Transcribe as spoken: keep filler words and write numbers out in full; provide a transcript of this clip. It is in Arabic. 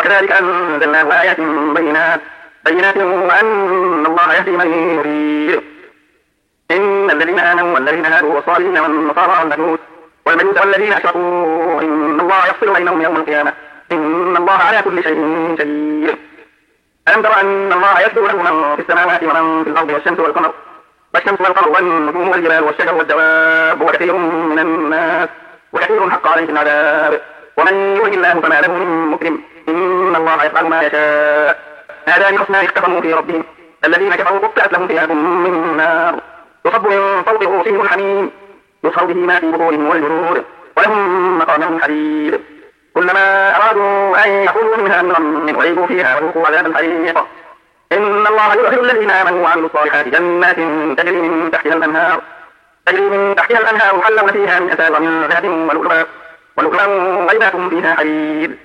وكذلك أنزلناه آيات بينات بينات وأن الله يهدي من يريد. إن الذين آمنوا والذين هادوا والصالحين والنصارى والمجوس والمجوس والذين أشركوا إن الله يفصل بينهم يوم القيامة إن الله على كل شيء شهيد. ألم تر أن الله يسجد له من في السماوات ومن في الأرض والشمس والقمر والشمس والقمر والنجوم والجبال والشجر والدواب وكثير من الناس وكثير حق عليه العذاب ومن يهن الله فما له من مكرم إن الله يفعل ما يشاء. هذان خصمان اختصموا في ربهم الذين كفروا قطعت لهم ثياب من نار يصب من فوق رؤوسهم الحميم يصهر به ما في بطونهم والجلود ولهم مقام حديد كلما أرادوا أن يخرجوا منها من غم أعيدوا فيها وذوقوا عذاب الحريق. إن الله يدخل الذين آمنوا وعملوا الصالحات جنات تجري من تحتها الأنهار تجري من تحتها الأنهار يحلون فيها من أساور من ذهب ولؤلؤا ولؤلؤا وإذا فيها حديد